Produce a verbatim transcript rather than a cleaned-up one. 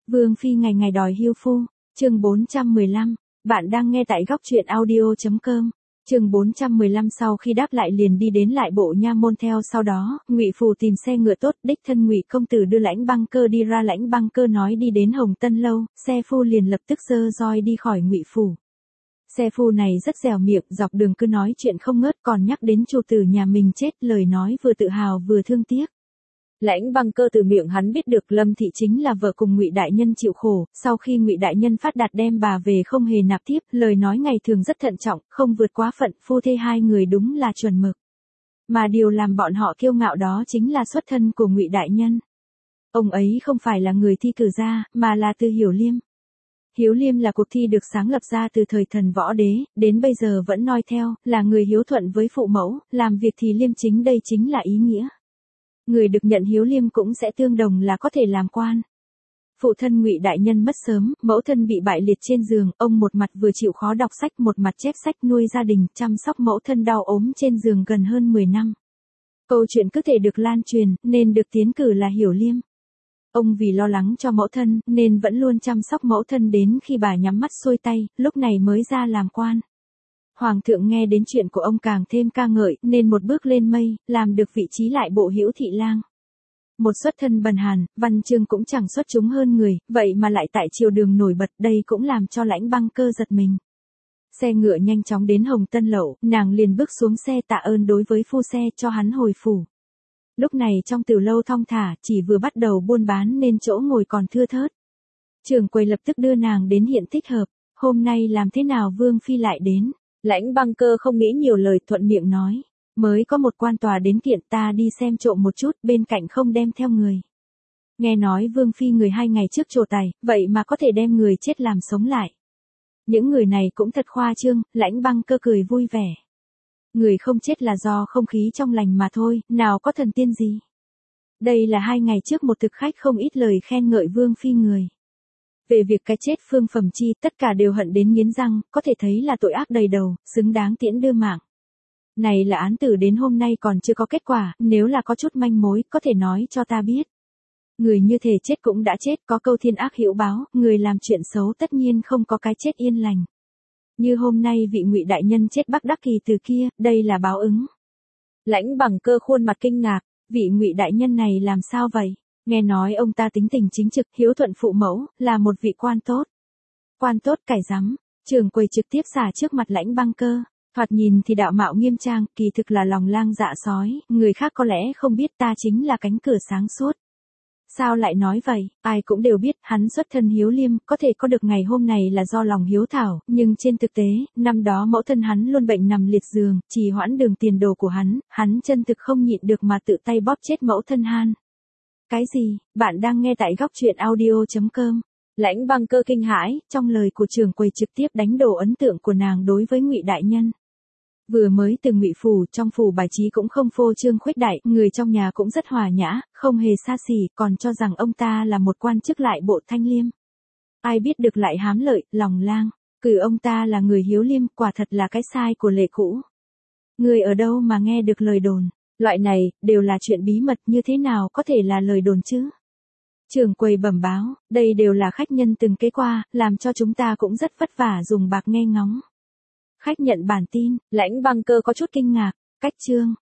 Vương phi ngày ngày đòi hưu phu, chương bốn trăm mười lăm, bạn đang nghe tại góc truyện audio.com. Chương bốn trăm mười lăm sau khi đáp lại liền đi đến lại bộ nha môn theo sau đó, Ngụy Phù tìm xe ngựa tốt, đích thân Ngụy công tử đưa Lãnh Băng Cơ đi ra. Lãnh Băng Cơ nói đi đến Hồng Tân lâu, xe phu liền lập tức giơ roi đi khỏi Ngụy phủ. Xe phu này rất dẻo miệng, dọc đường cứ nói chuyện không ngớt, còn nhắc đến chủ tử nhà mình chết, lời nói vừa tự hào vừa thương tiếc. Lãnh Băng Cơ từ miệng hắn biết được Lâm thị chính là vợ cùng Ngụy đại nhân chịu khổ, sau khi Ngụy đại nhân phát đạt đem bà về không hề nạp thiếp, lời nói ngày thường rất thận trọng, không vượt quá phận, phu thê hai người đúng là chuẩn mực. Mà điều làm bọn họ kiêu ngạo đó chính là xuất thân của Ngụy đại nhân. Ông ấy không phải là người thi cử ra, mà là từ Hiểu Liêm. Hiếu Liêm là cuộc thi được sáng lập ra từ thời thần Võ Đế, đến bây giờ vẫn noi theo, là người hiếu thuận với phụ mẫu, làm việc thì liêm chính, đây chính là ý nghĩa. Người được nhận Hiếu Liêm cũng sẽ tương đồng là có thể làm quan. Phụ thân Ngụy đại nhân mất sớm, mẫu thân bị bại liệt trên giường, ông một mặt vừa chịu khó đọc sách, một mặt chép sách nuôi gia đình, chăm sóc mẫu thân đau ốm trên giường gần hơn mười năm. Câu chuyện cứ thể được lan truyền, nên được tiến cử là Hiểu Liêm. Ông vì lo lắng cho mẫu thân, nên vẫn luôn chăm sóc mẫu thân đến khi bà nhắm mắt xuôi tay, lúc này mới ra làm quan. Hoàng thượng nghe đến chuyện của ông càng thêm ca ngợi, nên một bước lên mây, làm được vị trí lại bộ Hữu thị lang. Một xuất thân bần hàn, văn chương cũng chẳng xuất chúng hơn người, vậy mà lại tại triều đường nổi bật, đây cũng làm cho Lãnh Băng Cơ giật mình. Xe ngựa nhanh chóng đến Hồng Tân lậu, nàng liền bước xuống xe tạ ơn đối với phu xe cho hắn hồi phủ. Lúc này trong từ lâu thong thả, chỉ vừa bắt đầu buôn bán nên chỗ ngồi còn thưa thớt. Trưởng quầy lập tức đưa nàng đến hiện thích hợp, hôm nay làm thế nào Vương phi lại đến? Lãnh Băng Cơ không nghĩ nhiều lời, thuận miệng nói, mới có một quan tòa đến kiện, ta đi xem trộm một chút, bên cạnh không đem theo người. Nghe nói Vương phi người hai ngày trước trổ tài, vậy mà có thể đem người chết làm sống lại. Những người này cũng thật khoa trương, Lãnh Băng Cơ cười vui vẻ. Người không chết là do không khí trong lành mà thôi, nào có thần tiên gì. Đây là hai ngày trước một thực khách không ít lời khen ngợi Vương phi người. Về việc cái chết Phương Phẩm Chi, tất cả đều hận đến nghiến răng, có thể thấy là tội ác đầy đầu, xứng đáng tiễn đưa mạng. Này là án tử đến hôm nay còn chưa có kết quả, nếu là có chút manh mối, có thể nói cho ta biết. Người như thể chết cũng đã chết, có câu thiên ác hữu báo, người làm chuyện xấu tất nhiên không có cái chết yên lành. Như hôm nay vị Ngụy đại nhân chết Bắc Đắc Kỳ từ kia, đây là báo ứng. Lãnh Băng Cơ khuôn mặt kinh ngạc, vị Ngụy đại nhân này làm sao vậy? Nghe nói ông ta tính tình chính trực, hiếu thuận phụ mẫu, là một vị quan tốt. Quan tốt cải rắm, trưởng quầy trực tiếp xả trước mặt Lãnh Băng Cơ, thoạt nhìn thì đạo mạo nghiêm trang, kỳ thực là lòng lang dạ sói, người khác có lẽ không biết ta chính là cánh cửa sáng suốt. Sao lại nói vậy, ai cũng đều biết, hắn xuất thân Hiếu Liêm, có thể có được ngày hôm này là do lòng hiếu thảo, nhưng trên thực tế, năm đó mẫu thân hắn luôn bệnh nằm liệt giường, trì hoãn đường tiền đồ của hắn, hắn chân thực không nhịn được mà tự tay bóp chết mẫu thân han. Cái gì, bạn đang nghe tại góc truyện audio.com. Lãnh Băng Cơ kinh hãi, trong lời của trưởng quầy trực tiếp đánh đổ ấn tượng của nàng đối với Ngụy đại nhân. Vừa mới từ Ngụy phủ, trong phủ bài trí cũng không phô trương khuếch đại, người trong nhà cũng rất hòa nhã, không hề xa xỉ, còn cho rằng ông ta là một quan chức lại bộ Thanh Liêm. Ai biết được lại hám lợi, lòng lang, cử ông ta là người Hiếu Liêm, quả thật là cái sai của lệ cũ. Người ở đâu mà nghe được lời đồn, loại này, đều là chuyện bí mật, như thế nào có thể là lời đồn chứ? Trưởng quầy bẩm báo, đây đều là khách nhân từng kế qua, làm cho chúng ta cũng rất vất vả dùng bạc nghe ngóng. Khách nhận bản tin, Lãnh Băng Cơ có chút kinh ngạc, cách chương,